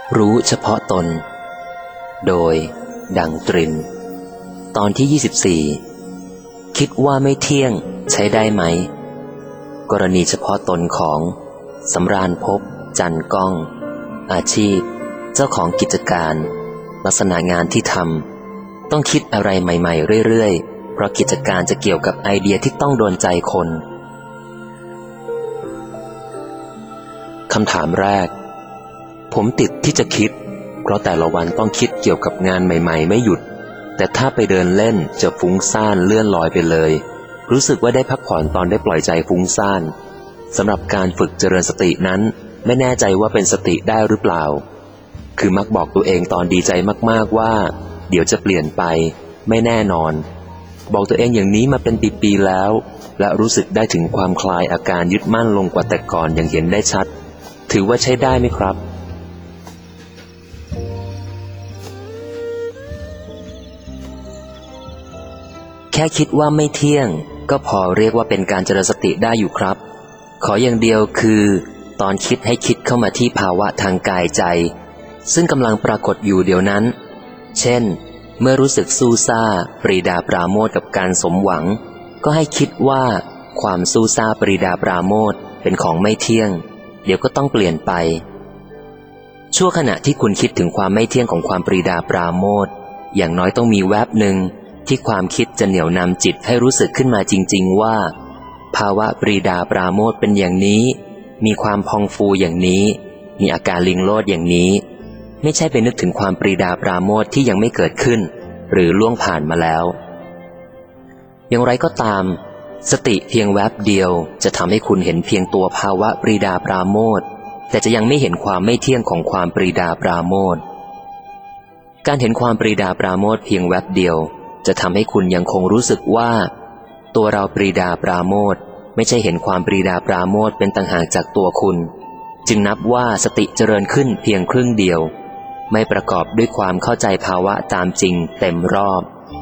รู้เฉพาะตนโดยดังตรินตอนที่24คิดว่าไม่เที่ยงใช้ได้ไหมกรณีเฉพาะตนของสำราญภพจันก้องอาชีพเจ้าของกิจการลักษณะงานที่ทำต้องคิดอะไรใหม่ๆเรื่อยๆเพราะกิจการจะเกี่ยวกับไอเดียที่ต้องโดนใจคนคำถามแรกผมติดที่จะคิดเพราะแต่ละวันต้องคิดเกี่ยวกับงานใหม่ๆไม่หยุดแต่ถ้าไปเดินเล่นจะฟุ้งซ่านเลื่อนลอยไปเลยรู้สึกว่าได้พักผ่อนตอนได้ปล่อยใจฟุ้งซ่านสำหรับการฝึกเจริญสตินั้นไม่แน่ใจว่าเป็นสติได้หรือเปล่าคือมักบอกตัวเองตอนดีใจมากๆว่าเดี๋ยวจะเปลี่ยนไปไม่แน่นอนบอกตัวเองอย่างนี้มาเป็นปีๆแล้วและรู้สึกได้ถึงความคลายอาการยึดมั่นลงกว่าแต่ก่อนอย่างเห็นได้ชัดถือว่าใช้ได้ไหมครับแค่คิดว่าไม่เที่ยงก็พอเรียกว่าเป็นการเจริญสติได้อยู่ครับขออย่างเดียวคือตอนคิดให้คิดเข้ามาที่ภาวะทางกายใจซึ่งกำลังปรากฏอยู่เดี๋ยวนั้นเช่นเมื่อรู้สึกสู้ซ่าปรีดาปราโมทย์กับการสมหวังก็ให้คิดว่าความสู้ซ่าปรีดาปราโมทย์เป็นของไม่เที่ยงเดี๋ยวก็ต้องเปลี่ยนไปชั่วขณะที่คุณคิดถึงความไม่เที่ยงของความปรีดาปราโมทย์อย่างน้อยต้องมีแวบหนึ่งที่ความคิดจะเหนี่ยวนำจิตให้รู้สึกขึ้นมาจริงๆว่าภาวะปรีดาปราโมทย์เป็นอย่างนี้มีความพองฟูอย่างนี้มีอาการลิงโลดอย่างนี้ไม่ใช่ไปนึกถึงความปรีดาปราโมทย์ที่ยังไม่เกิดขึ้นหรือล่วงผ่านมาแล้วอย่างไรก็ตามสติเพียงแวบเดียวจะทำให้คุณเห็นเพียงตัวภาวะปรีดาปราโมทย์แต่จะยังไม่เห็นความไม่เที่ยงของความปรีดาปราโมทย์การเห็นความปรีดาปราโมทย์เพียงแวบเดียวจะทำให้คุณยังคงรู้สึกว่าตัวเราปรีดาปราโมทย์ไม่ใช่เห็นความปรีดาปราโมทย์เป็นต่างหากจากตัวคุณจึงนับว่าสติเจริญขึ้นเพียงครึ่งเดียวไม่ประกอบด้วยความเข้าใจภาวะตามจริงเต็มรอบ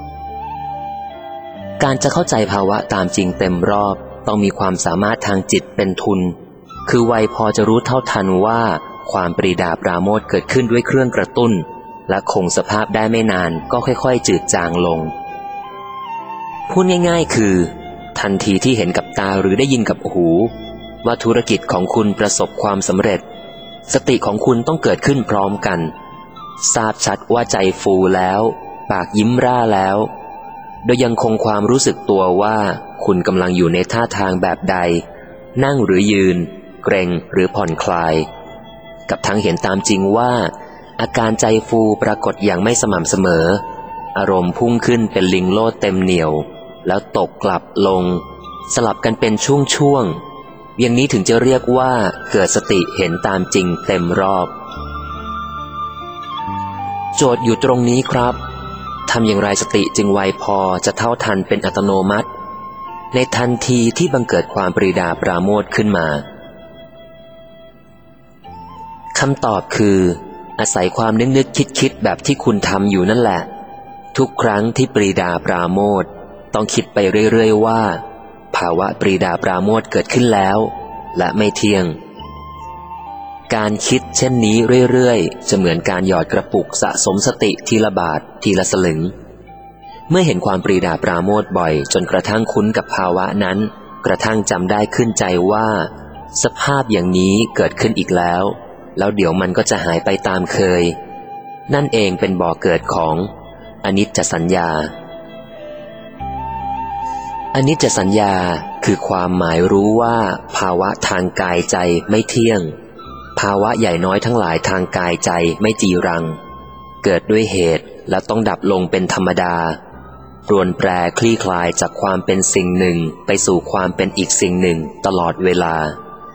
การจะเข้าใจภาวะตามจริงเต็มรอบต้องมีความสามารถทางจิตเป็นทุนคือไวพอจะรู้เท่าทันว่าความปรีดาปราโมทย์เกิดขึ้นด้วยเครื่องกระตุ้นและคงสภาพได้ไม่นานก็ค่อยๆจืดจางลงพูดง่ายๆคือทันทีที่เห็นกับตาหรือได้ยินกับหูว่าธุรกิจของคุณประสบความสำเร็จสติของคุณต้องเกิดขึ้นพร้อมกันทราบชัดว่าใจฟูแล้วปากยิ้มร่าแล้วโดยยังคงความรู้สึกตัวว่าคุณกำลังอยู่ในท่าทางแบบใดนั่งหรือยืนเกร็งหรือผ่อนคลายกับทั้งเห็นตามจริงว่าอาการใจฟูปรากฏอย่างไม่สม่ำเสมออารมณ์พุ่งขึ้นเป็นลิงโลดเต็มเหนี่ยวแล้วตกกลับลงสลับกันเป็นช่วงๆอย่างนี้ถึงจะเรียกว่าเกิดสติเห็นตามจริงเต็มรอบโจทย์อยู่ตรงนี้ครับทำอย่างไรสติจึงไวพอจะเท่าทันเป็นอัตโนมัติในทันทีที่บังเกิดความปรีดาปราโมทย์ขึ้นมาคำตอบคืออาศัยความนึกคิดแบบที่คุณทำอยู่นั่นแหละทุกครั้งที่ปรีดาปราโมทย์ต้องคิดไปเรื่อยๆว่าภาวะปรีดาปราโมทย์เกิดขึ้นแล้วและไม่เที่ยงการคิดเช่นนี้เรื่อยๆจะเหมือนการหยอดกระปุกสะสมสติทีละบาททีละสลึงเมื่อเห็นความปรีดาปราโมทย์บ่อยจนกระทั่งคุ้นกับภาวะนั้นกระทั่งจำได้ขึ้นใจว่าสภาพอย่างนี้เกิดขึ้นอีกแล้วเดี๋ยวมันก็จะหายไปตามเคยนั่นเองเป็นบ่อเกิดของอนิจจสัญญาอนิจจสัญญาคือความหมายรู้ว่าภาวะทางกายใจไม่เที่ยงภาวะใหญ่น้อยทั้งหลายทางกายใจไม่จีรังเกิดด้วยเหตุและต้องดับลงเป็นธรรมดารวนแปรคลี่คลายจากความเป็นสิ่งหนึ่งไปสู่ความเป็นอีกสิ่งหนึ่งตลอดเวลา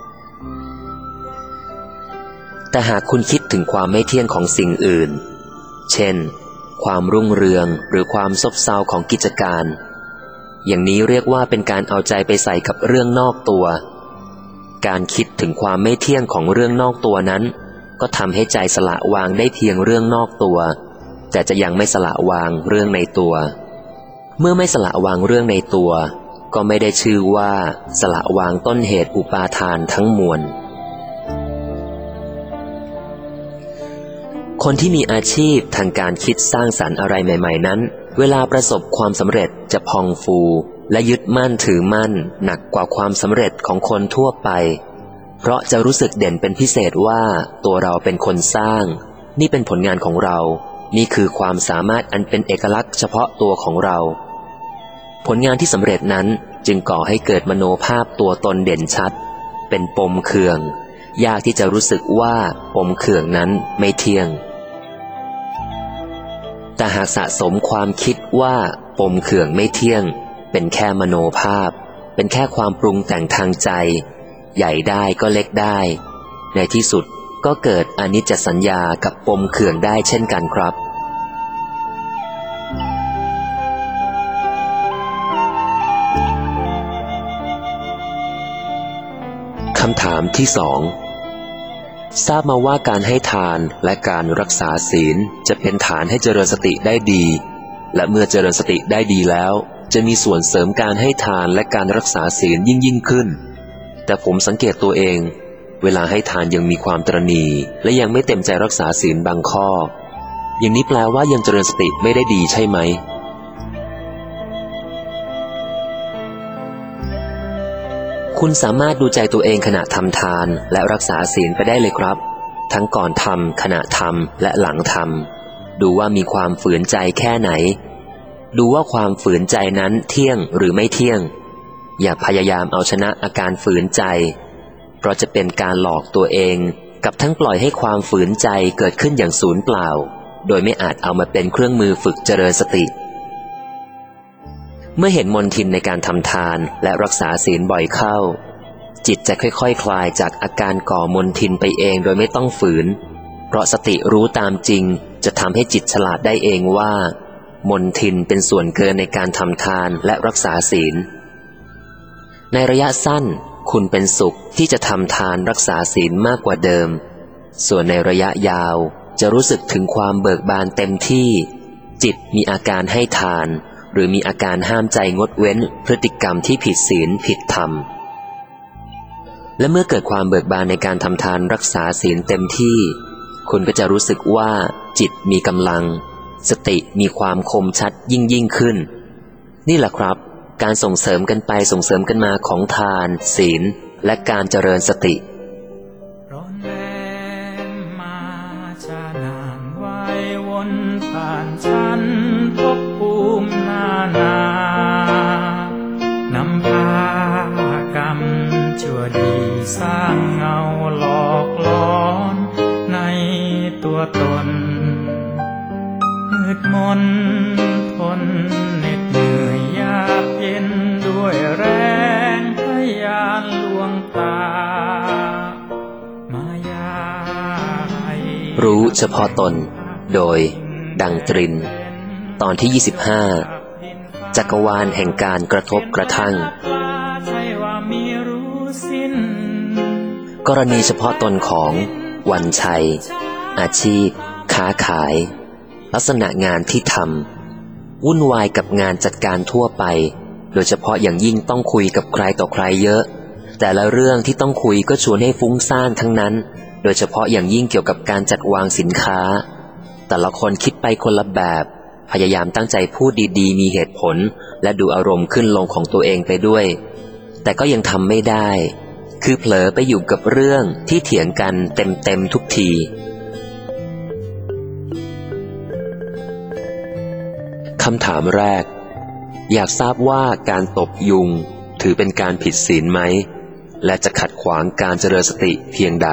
แต่หากคุณคิดถึงความไม่เที่ยงของสิ่งอื่นเช่นความรุ่งเรืองหรือความซบเซาของกิจการอย่างนี้เรียกว่าเป็นการเอาใจไปใส่กับเรื่องนอกตัวการคิดถึงความไม่เที่ยงของเรื่องนอกตัวนั้นก็ทำให้ใจสละวางได้เพียงเรื่องนอกตัวแต่จะยังไม่สละวางเรื่องในตัวเมื่อไม่สละวางเรื่องในตัวก็ไม่ได้ชื่อว่าสละวางต้นเหตุอุปาทานทั้งมวลคนที่มีอาชีพทางการคิดสร้างสรรค์อะไรใหม่ๆนั้นเวลาประสบความสำเร็จจะพองฟูและยึดมั่นถือมั่นหนักกว่าความสำเร็จของคนทั่วไปเพราะจะรู้สึกเด่นเป็นพิเศษว่าตัวเราเป็นคนสร้างนี่เป็นผลงานของเรานี่คือความสามารถอันเป็นเอกลักษณ์เฉพาะตัวของเราผลงานที่สำเร็จนั้นจึงก่อให้เกิดมโนภาพตัวตนเด่นชัดเป็นปมเขื่องยากที่จะรู้สึกว่าปมเขื่องนั้นไม่เที่ยงแต่หากสะสมความคิดว่าปมเขื่องไม่เที่ยงเป็นแค่มโนภาพเป็นแค่ความปรุงแต่งทางใจใหญ่ได้ก็เล็กได้ในที่สุดก็เกิดอนิจจสัญญากับปมเขื่องได้เช่นกันครับคำถามที่สองทราบมาว่าการให้ทานและการรักษาศีลจะเป็นฐานให้เจริญสติได้ดีและเมื่อเจริญสติได้ดีแล้วจะมีส่วนเสริมการให้ทานและการรักษาศีลยิ่งขึ้นแต่ผมสังเกตตัวเองเวลาให้ทานยังมีความตระหนี่และยังไม่เต็มใจรักษาศีลบางข้ออย่างนี้แปลว่ายังเจริญสติไม่ได้ดีใช่ไหมคุณสามารถดูใจตัวเองขณะทำทานและรักษาศีลไปได้เลยครับทั้งก่อนทำขณะทำและหลังทำดูว่ามีความฝืนใจแค่ไหนดูว่าความฝืนใจนั้นเที่ยงหรือไม่เที่ยงอย่าพยายามเอาชนะอาการฝืนใจเพราะจะเป็นการหลอกตัวเองกับทั้งปล่อยให้ความฝืนใจเกิดขึ้นอย่างสูญเปล่าโดยไม่อาจเอามาเป็นเครื่องมือฝึกเจริญสติเมื่อเห็นมนทินในการทำทานและรักษาศีลบ่อยเข้าจิตจะค่อยๆ คลายจากอาการก่อมนทินไปเองโดยไม่ต้องฝืนเพราะสติรู้ตามจริงจะทำให้จิตฉลาดได้เองว่ามนทินเป็นส่วนเกินในการทำทานและรักษาศีลในระยะสั้นคุณเป็นสุขที่จะทำทานรักษาศีลมากกว่าเดิมส่วนในระยะยาวจะรู้สึกถึงความเบิกบานเต็มที่จิตมีอาการให้ทานหรือมีอาการห้ามใจงดเว้นพฤติกรรมที่ผิดศีลผิดธรรมและเมื่อเกิดความเบิกบานในการทำทานรักษาศีลเต็มที่คุณก็จะรู้สึกว่าจิตมีกำลังสติมีความคมชัดยิ่งขึ้นนี่แหละครับการส่งเสริมกันไปส่งเสริมกันมาของทานศีลและการเจริญสติร้อนแรงมาชานานวายวนผ่านชั้นภพภูมินานานำพากรรมชั่วดีสร้างเงาหลอกล้อนในตัวตนมืดมนทนเหน็ดเหนื่อยยากเย็นด้วยแรงพยานลวงตามายารู้เฉพาะตนโดยดังตรินตอนที่25จักรวาลแห่งการกระทบกระทั่งกรณีเฉพาะตนของวันชัยอาชีพค้าขายลักษณะงานที่ทำวุ่นวายกับงานจัดการทั่วไปโดยเฉพาะอย่างยิ่งต้องคุยกับใครต่อใครเยอะแต่ละเรื่องที่ต้องคุยก็ชวนให้ฟุ้งซ่านทั้งนั้นโดยเฉพาะอย่างยิ่งเกี่ยวกับการจัดวางสินค้าแต่ละคนคิดไปคนละแบบพยายามตั้งใจพูดดีๆมีเหตุผลและดูอารมณ์ขึ้นลงของตัวเองไปด้วยแต่ก็ยังทำไม่ได้คือเผลอไปอยู่กับเรื่องที่เถียงกันเต็มทุกทีคำถามแรกอยากทราบว่าการตบยุงถือเป็นการผิดศีลไหมและจะขัดขวางการเจริญสติเพียงใด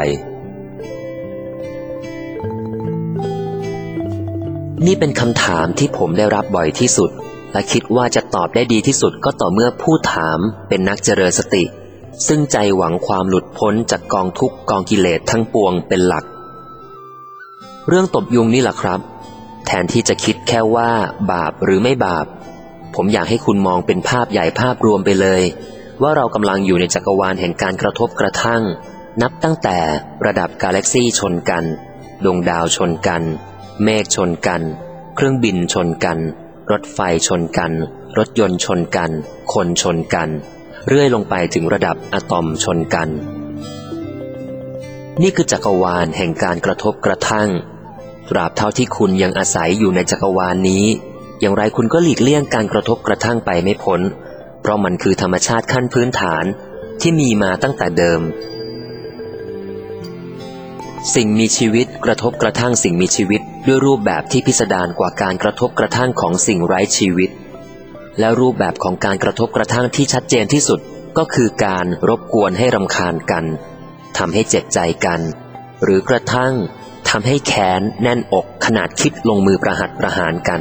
นี่เป็นคำถามที่ผมได้รับบ่อยที่สุดและคิดว่าจะตอบได้ดีที่สุดก็ต่อเมื่อผู้ถามเป็นนักเจริญสติซึ่งใจหวังความหลุดพ้นจากกองทุกข์กองกิเลสทั้งปวงเป็นหลักเรื่องตบยุงนี่แหละครับแทนที่จะคิดแค่ว่าบาปหรือไม่บาปผมอยากให้คุณมองเป็นภาพใหญ่ภาพรวมไปเลยว่าเรากำลังอยู่ในจักรวาลแห่งการกระทบกระทั่งนับตั้งแต่ระดับกาแล็กซี่ชนกันดวงดาวชนกันเมฆชนกันเครื่องบินชนกันรถไฟชนกันรถยนต์ชนกันคนชนกันเรื่อยลงไปถึงระดับอะตอมชนกันนี่คือจักรวาลแห่งการกระทบกระทั่งตราบเท่าที่คุณยังอาศัยอยู่ในจักรวาลนี้อย่างไรคุณก็หลีกเลี่ยงการกระทบกระทั่งไปไม่พ้นเพราะมันคือธรรมชาติขั้นพื้นฐานที่มีมาตั้งแต่เดิมสิ่งมีชีวิตกระทบกระทั่งสิ่งมีชีวิตด้วยรูปแบบที่พิสดารกว่าการกระทบกระทั่งของสิ่งไร้ชีวิตและรูปแบบของการกระทบกระทั่งที่ชัดเจนที่สุดก็คือการรบกวนให้รำคาญกันทำให้เจ็บใจกันหรือกระทั่งทำให้แค้นแน่นอกขนาดคิดลงมือประหัตประหารกัน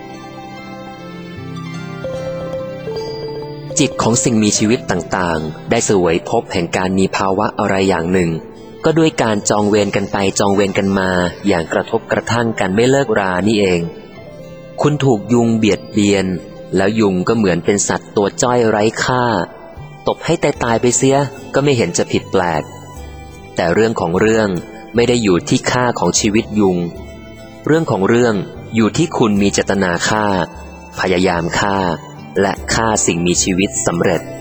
จิตของสิ่งมีชีวิตต่างๆได้เสวยพบแห่งการมีภาวะอะไรอย่างหนึ่งก็ด้วยการจองเวรกันไปจองเวรกันมาอย่างกระทบกระทั่งกันไม่เลิกรานี่เองคุณถูกยุงเบียดเบียนแล้วยุงก็เหมือนเป็นสัตว์ตัวจ้อยไร้ค่าตบให้ตายไปเสียก็ไม่เห็นจะผิดแปลกแต่เรื่องของเรื่องไม่ได้อยู่ที่ค่าของชีวิตยุงเรื่องของเรื่องอยู่ที่คุณมีเจตนาฆ่าพยายามฆ่าและฆ่าสิ่งมีชีวิตสำเร็จ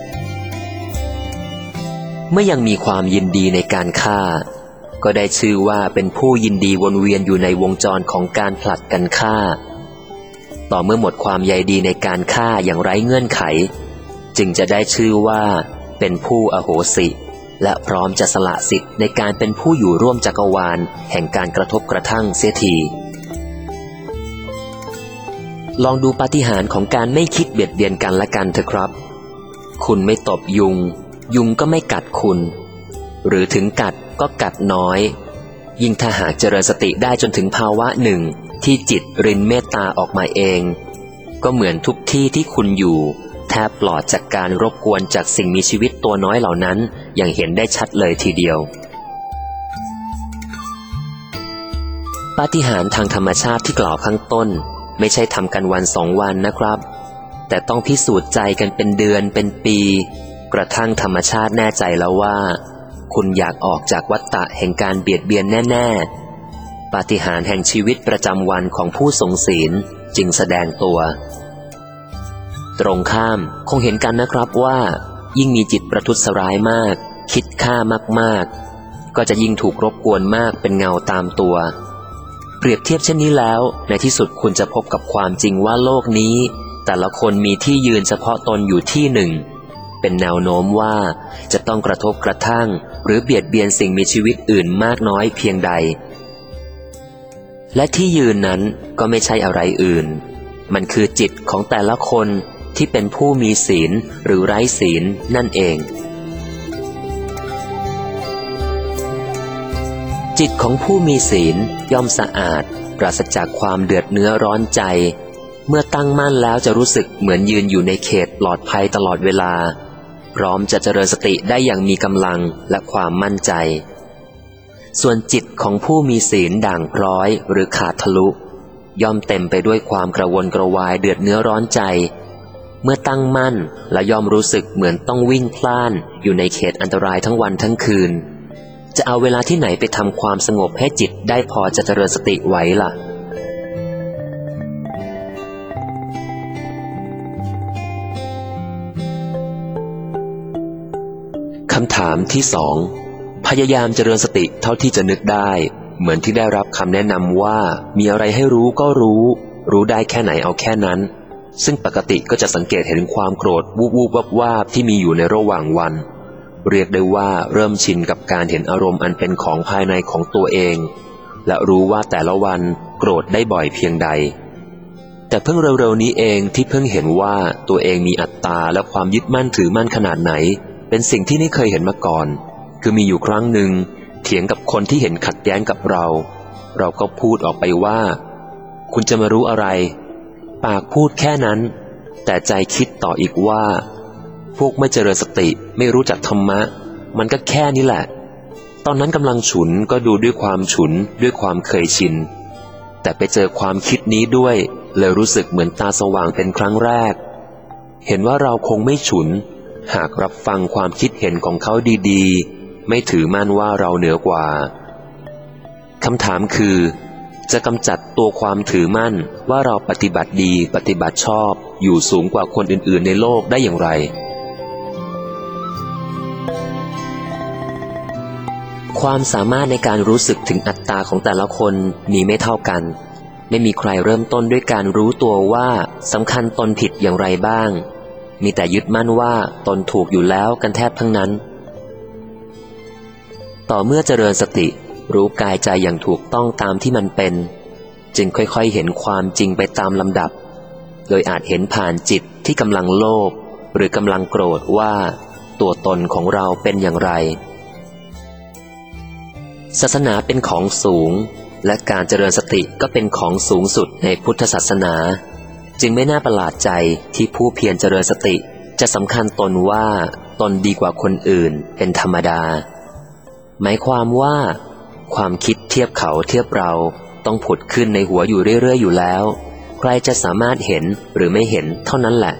เมื่อยังมีความยินดีในการฆ่าก็ได้ชื่อว่าเป็นผู้ยินดีวนเวียนอยู่ในวงจรของการผลัดกันฆ่าต่อเมื่อหมดความใยดีในการฆ่าอย่างไร้เงื่อนไขจึงจะได้ชื่อว่าเป็นผู้อโหสิและพร้อมจะสละสิทธิ์ในการเป็นผู้อยู่ร่วมจักรวาลแห่งการกระทบกระทั่งเสียทีลองดูปาฏิหาริย์ของการไม่คิดเบียดเบียนกันและกันเถอะครับคุณไม่ตบยุงยุงก็ไม่กัดคุณหรือถึงกัดก็กัดน้อยยิ่งถ้าหากเจริญสติได้จนถึงภาวะหนึ่งที่จิตรินเมตตาออกมาเองก็เหมือนทุกที่ที่คุณอยู่แทบปลอดจากการรบกวนจากสิ่งมีชีวิตตัวน้อยเหล่านั้นอย่างเห็นได้ชัดเลยทีเดียวปาฏิหาริย์ทางธรรมชาติที่กล่าวข้างต้นไม่ใช่ทำกันวัน2 วันนะครับแต่ต้องพิสูจน์ใจกันเป็นเดือนเป็นปีกระทั่งธรรมชาติแน่ใจแล้วว่าคุณอยากออกจากวัฏฏะแห่งการเบียดเบียนแน่ๆปาฏิหาริย์แห่งชีวิตประจำวันของผู้ทรงศีลจึงแสดงตัวตรงข้ามคงเห็นกันนะครับว่ายิ่งมีจิตประทุษร้ายมากคิดฆ่ามากๆก็จะยิ่งถูกรบกวนมากเป็นเงาตามตัวเปรียบเทียบเช่นนี้แล้วในที่สุดคุณจะพบกับความจริงว่าโลกนี้แต่ละคนมีที่ยืนเฉพาะตนอยู่ที่หนึ่งเป็นแนวโน้มว่าจะต้องกระทบกระทั่งหรือเบียดเบียนสิ่งมีชีวิตอื่นมากน้อยเพียงใดและที่ยืนนั้นก็ไม่ใช่อะไรอื่นมันคือจิตของแต่ละคนที่เป็นผู้มีศีลหรือไร้ศีลนั่นเองจิตของผู้มีศีลย่อมสะอาดปราศจากความเดือดเนื้อร้อนใจเมื่อตั้งมั่นแล้วจะรู้สึกเหมือนยืนอยู่ในเขตปลอดภัยตลอดเวลาพร้อมจะเจริญสติได้อย่างมีกำลังและความมั่นใจส่วนจิตของผู้มีศีลด่างพร้อยหรือขาดทะลุย่อมเต็มไปด้วยความกระวนกระวายเดือดเนื้อร้อนใจเมื่อตั้งมั่นและย่อมรู้สึกเหมือนต้องวิ่งพล่านอยู่ในเขตอันตรายทั้งวันทั้งคืนจะเอาเวลาที่ไหนไปทำความสงบให้จิตได้พอจะเจริญสติไว้ล่ะคำถามที่2พยายามเจริญสติเท่าที่จะนึกได้เหมือนที่ได้รับคำแนะนำว่ามีอะไรให้รู้ก็รู้ได้แค่ไหนเอาแค่นั้นซึ่งปกติก็จะสังเกตเห็นความโกรธวูบวาบที่มีอยู่ในระหว่างวันเรียกได้ว่าเริ่มชินกับการเห็นอารมณ์อันเป็นของภายในของตัวเองและรู้ว่าแต่ละวันโกรธได้บ่อยเพียงใดแต่เพิ่งเร็วๆนี้เองที่เพิ่งเห็นว่าตัวเองมีอัตตาและความยึดมั่นถือมั่นขนาดไหนเป็นสิ่งที่ไม่เคยเห็นมาก่อนคือมีอยู่ครั้งหนึ่งเถียงกับคนที่เห็นขัดแย้งกับเราก็พูดออกไปว่าคุณจะมารู้อะไรปากพูดแค่นั้นแต่ใจคิดต่ออีกว่าพวกไม่เจริญสติไม่รู้จักธรรมะมันก็แค่นี้แหละตอนนั้นกำลังฉุนก็ดูด้วยความฉุนด้วยความเคยชินแต่ไปเจอความคิดนี้ด้วยเลยรู้สึกเหมือนตาสว่างเป็นครั้งแรกเห็นว่าเราคงไม่ฉุนหากรับฟังความคิดเห็นของเขาดีๆไม่ถือมั่นว่าเราเหนือกว่าคำถามคือจะกำจัดตัวความถือมั่นว่าเราปฏิบัติดีปฏิบัติชอบอยู่สูงกว่าคนอื่นๆในโลกได้อย่างไรความสามารถในการรู้สึกถึงอัตตาของแต่ละคนมีไม่เท่ากันไม่มีใครเริ่มต้นด้วยการรู้ตัวว่าสำคัญตนผิดอย่างไรบ้างมีแต่ยึดมั่นว่าตนถูกอยู่แล้วกันแทบทั้งนั้นต่อเมื่อเจริญสติรู้กายใจอย่างถูกต้องตามที่มันเป็นจึงค่อยๆเห็นความจริงไปตามลำดับโดยอาจเห็นผ่านจิตที่กำลังโลภหรือกำลังโกรธว่าตัวตนของเราเป็นอย่างไรศาสนาเป็นของสูงและการเจริญสติก็เป็นของสูงสุดในพุทธศาสนาจึงไม่น่าประหลาดใจที่ผู้เพียรเจริญสติจะสำคัญตนว่าตนดีกว่าคนอื่นเป็นธรรมดาหมายความว่าความคิดเทียบเขาเทียบเราต้องผุดขึ้นในหัวอยู่เรื่อยๆอยู่แล้วใครจะสามารถเห็นหรือไม่เห็นเท่านั้นแหละ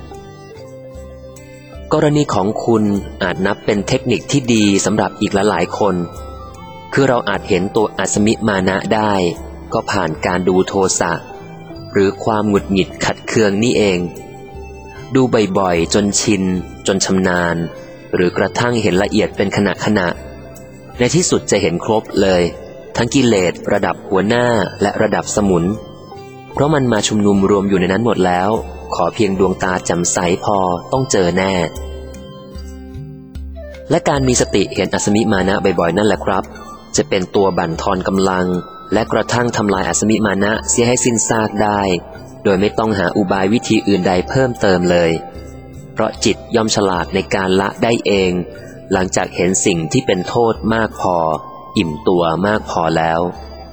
กรณีของคุณอาจนับเป็นเทคนิคที่ดีสำหรับอีกหลายๆคนคือเราอาจเห็นตัวอัศมิมานะได้ก็ผ่านการดูโทสะหรือความหงุดหงิดขัดเคืองนี่เองดูบ่อยๆจนชินจนชำนาญหรือกระทั่งเห็นละเอียดเป็นขณะในที่สุดจะเห็นครบเลยทั้งกิเลสระดับหัวหน้าและระดับสมุนเพราะมันมาชุมนุมรวมอยู่ในนั้นหมดแล้วขอเพียงดวงตาแจ่มใสพอต้องเจอแน่และการมีสติเห็นอัศมิมานะบ่อยๆนั่นแหละครับจะเป็นตัวบั่นทอนกำลังและกระทั่งทำลายอัศมิมานะเสียให้สิ้นซากได้โดยไม่ต้องหาอุบายวิธีอื่นใดเพิ่มเติมเลยเพราะจิตย่อมฉลาดในการละได้เองหลังจากเห็นสิ่งที่เป็นโทษมากพออิ่มตัวมากพอแล้ว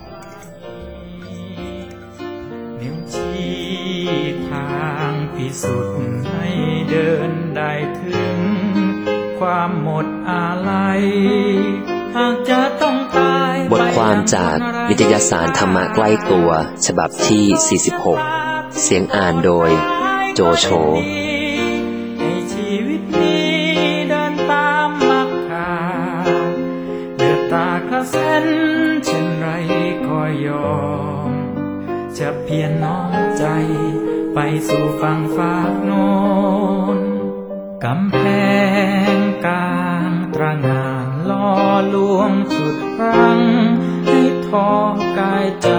นิ้วชี้ทางพิสุทธิ์ให้เดินได้ถึงความหมดอาลัยหากจะต้องตายบทความจากนิตยสารธรรมะใกล้ตัวฉบับที่ 46 เสียงอ่านโดยโจโฉให้ชีวิตนี้เดินตามมรรคาเดือดตากระเซ็นเช่นไรคอยยอมจะเพียรน้อมใจไปสู่ฝั่งฝากโน้นกำแพงกลางตระหง่านล่อลวงสุดรั้งให้ท้อกายใจ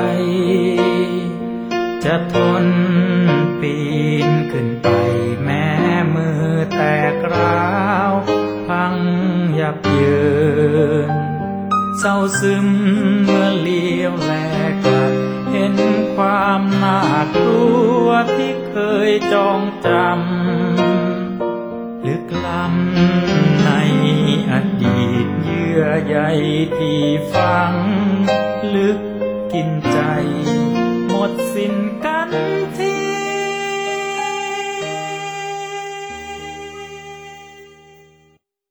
จะทนปีนขึ้นไปแม้มือแตกร้าวพังยับเยินเศร้าซึมเมื่อเลี้ยวแลกลับเห็นความน่ากลัวที่เคยจองจำลึกล้ำในอดีตเยื่อใยที่ฝังลึกกินใจหมดสิ้นกัน